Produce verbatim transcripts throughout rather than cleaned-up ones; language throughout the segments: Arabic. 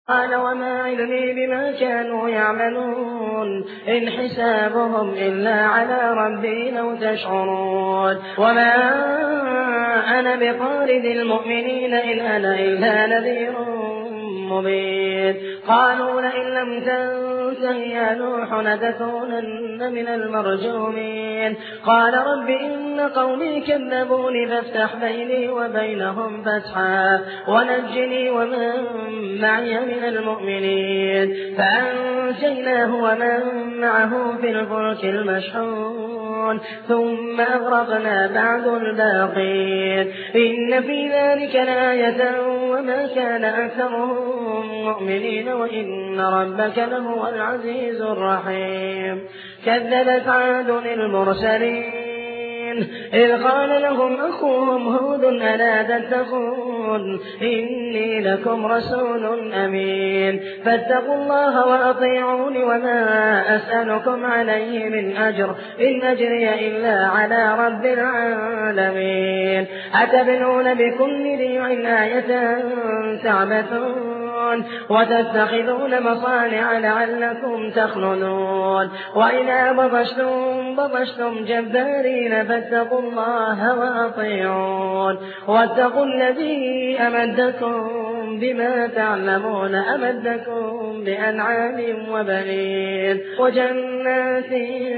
قال وما علمي بما كانوا يعملون إن حسابهم إلا على ربي لو تشعرون وما أنا بطارد المؤمنين إن أنا إلا نذير مبين قالوا لئن لم تنته يا نوح لتكونن من المرجومين قال رب إن قومي كذبوني فافتح بيني وبينهم فتحا ونجني ومن معي من المؤمنين فأنجيناه ومن معه في الفلك المشحون ثم أغرقنا بعد الباقين إن في ذلك لآية وما كان أكثرهم مؤمنين وإن ربك لهو العزيز الرحيم كذبت عاد المرسلين إذ قال لهم أخوهم هود ألا تتقون إني لكم رسول أمين فاتقوا الله وأطيعون وما أسألكم عليه من أجر إن أجري إلا على رب العالمين أتبنون بكل ريع آية تعبثون وتتخذون مصانع لعلكم تخلدون وإذا بطشتم بطشتم جبارين فاتقوا الله وأطيعون واتقوا الذي أمدكم بما تعلمون أمدكم بأنعام وبنين وجنات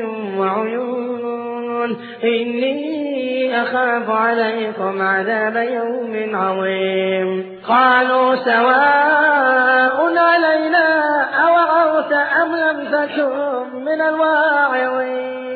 وعيون إني أخاف عليكم عذاب يوم عظيم قالوا سواء علينا أوعظت أم لم تكن من الواعظين